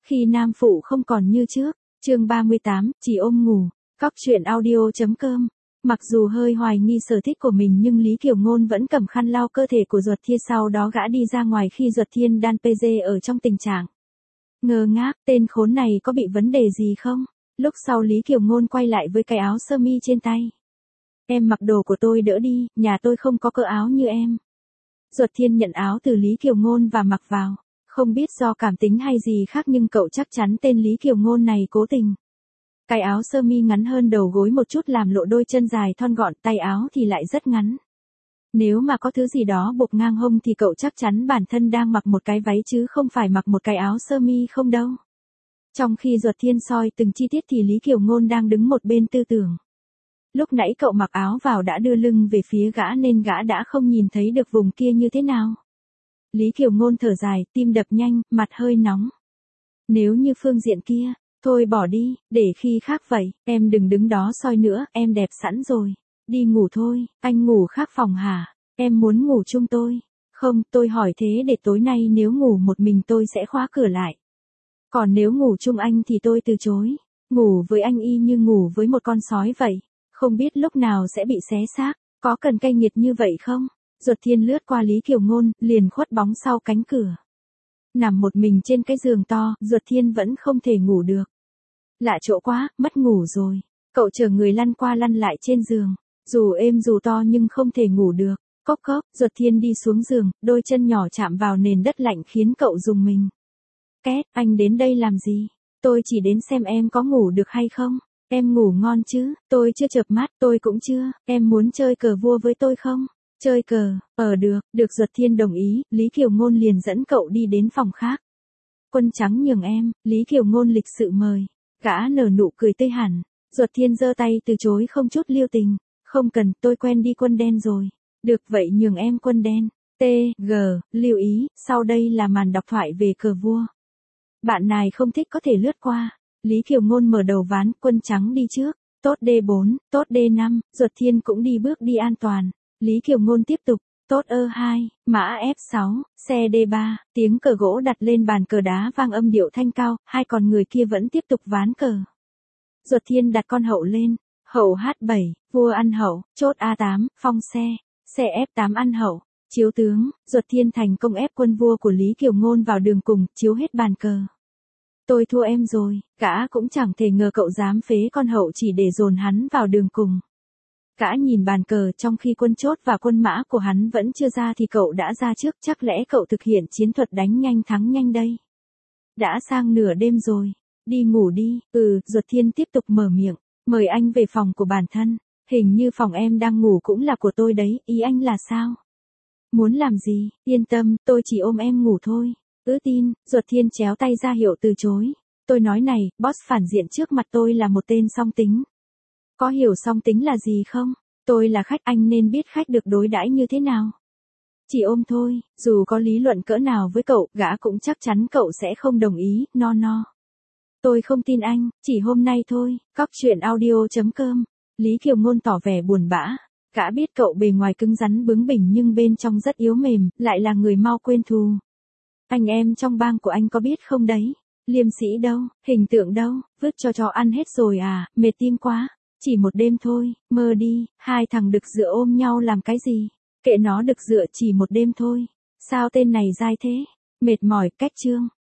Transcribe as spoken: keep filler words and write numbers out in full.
Khi nam phụ không còn như trước, chương ba mươi tám, chỉ ôm ngủ, cóc truyện audio.com. Mặc dù hơi hoài nghi sở thích của mình nhưng Lý Kiều Ngôn vẫn cầm khăn lau cơ thể của Duật Thiên, sau đó gã đi ra ngoài khi Duật Thiên đang pê giê ở trong tình trạng ngơ ngác, tên khốn này có bị vấn đề gì không? Lúc sau Lý Kiều Ngôn quay lại với cái áo sơ mi trên tay. Em mặc đồ của tôi đỡ đi, nhà tôi không có cỡ áo như em. Duật Thiên nhận áo từ Lý Kiều Ngôn và mặc vào. Không biết do cảm tính hay gì khác nhưng cậu chắc chắn tên Lý Kiều Ngôn này cố tình. Cái áo sơ mi ngắn hơn đầu gối một chút làm lộ đôi chân dài thon gọn, tay áo thì lại rất ngắn. Nếu mà có thứ gì đó buộc ngang hông thì cậu chắc chắn bản thân đang mặc một cái váy chứ không phải mặc một cái áo sơ mi không đâu. Trong khi Duật Thiên soi từng chi tiết thì Lý Kiều Ngôn đang đứng một bên tư tưởng. Lúc nãy cậu mặc áo vào đã đưa lưng về phía gã nên gã đã không nhìn thấy được vùng kia như thế nào. Lý Kiều Ngôn thở dài, tim đập nhanh, mặt hơi nóng. Nếu như phương diện kia, thôi bỏ đi, để khi khác vậy, em đừng đứng đó soi nữa, em đẹp sẵn rồi. Đi ngủ thôi, anh ngủ khác phòng hả? Em muốn ngủ chung tôi. Không, tôi hỏi thế để tối nay nếu ngủ một mình tôi sẽ khóa cửa lại. Còn nếu ngủ chung anh thì tôi từ chối. Ngủ với anh y như ngủ với một con sói vậy. Không biết lúc nào sẽ bị xé xác, có cần cay nghiệt như vậy không? Duật Thiên lướt qua Lý Kiều Ngôn, liền khuất bóng sau cánh cửa. Nằm một mình trên cái giường to, Duật Thiên vẫn không thể ngủ được. Lạ chỗ quá, mất ngủ rồi. Cậu chờ người lăn qua lăn lại trên giường. Dù êm dù to nhưng không thể ngủ được. Cốc cốc, Duật Thiên đi xuống giường, đôi chân nhỏ chạm vào nền đất lạnh khiến cậu rùng mình. Két, anh đến đây làm gì? Tôi chỉ đến xem em có ngủ được hay không. Em ngủ ngon chứ, tôi chưa chợp mắt, tôi cũng chưa, em muốn chơi cờ vua với tôi không? Chơi cờ, ờ được, được Duật Thiên đồng ý, Lý Kiều Ngôn liền dẫn cậu đi đến phòng khác. Quân trắng nhường em, Lý Kiều Ngôn lịch sự mời, gã nở nụ cười tươi hẳn, Duật Thiên giơ tay từ chối không chút lưu tình, không cần, tôi quen đi quân đen rồi, được vậy nhường em quân đen, T, G, lưu ý, sau đây là màn đọc thoại về cờ vua. Bạn này không thích có thể lướt qua. Lý Kiều Ngôn mở đầu ván, quân trắng đi trước, tốt D bốn, tốt D năm, Duật Thiên cũng đi bước đi an toàn. Lý Kiều Ngôn tiếp tục, tốt E hai, mã F sáu, xe D ba, tiếng cờ gỗ đặt lên bàn cờ đá vang âm điệu thanh cao, hai con người kia vẫn tiếp tục ván cờ. Duật Thiên đặt con hậu lên, hậu H bảy, vua ăn hậu, chốt A tám, phong xe, xe F tám ăn hậu, chiếu tướng, Duật Thiên thành công ép quân vua của Lý Kiều Ngôn vào đường cùng, chiếu hết bàn cờ. Tôi thua em rồi, gã cũng chẳng thể ngờ cậu dám phế con hậu chỉ để dồn hắn vào đường cùng. Gã nhìn bàn cờ trong khi quân chốt và quân mã của hắn vẫn chưa ra thì cậu đã ra trước, chắc lẽ cậu thực hiện chiến thuật đánh nhanh thắng nhanh đây. Đã sang nửa đêm rồi, đi ngủ đi, ừ, Duật Thiên tiếp tục mở miệng, mời anh về phòng của bản thân, hình như phòng em đang ngủ cũng là của tôi đấy, ý anh là sao? Muốn làm gì, yên tâm, tôi chỉ ôm em ngủ thôi. Ứ tin, Duật Thiên chéo tay ra hiệu từ chối. Tôi nói này, boss phản diện trước mặt tôi là một tên song tính. Có hiểu song tính là gì không? Tôi là khách, anh nên biết khách được đối đãi như thế nào. Chỉ ôm thôi, dù có lý luận cỡ nào với cậu, gã cũng chắc chắn cậu sẽ không đồng ý, no no. Tôi không tin anh, chỉ hôm nay thôi, cóc truyện audio.com. Lý Kiều Ngôn tỏ vẻ buồn bã. Gã biết cậu bề ngoài cứng rắn bướng bỉnh nhưng bên trong rất yếu mềm, lại là người mau quên thù. Anh em trong bang của anh có biết không đấy? Liêm sĩ đâu, hình tượng đâu, vứt cho chó ăn hết rồi à, mệt tim quá. Chỉ một đêm thôi, mơ đi, hai thằng đực dựa ôm nhau làm cái gì? Kệ nó đực dựa chỉ một đêm thôi. Sao tên này dai thế? Mệt mỏi, cách chương.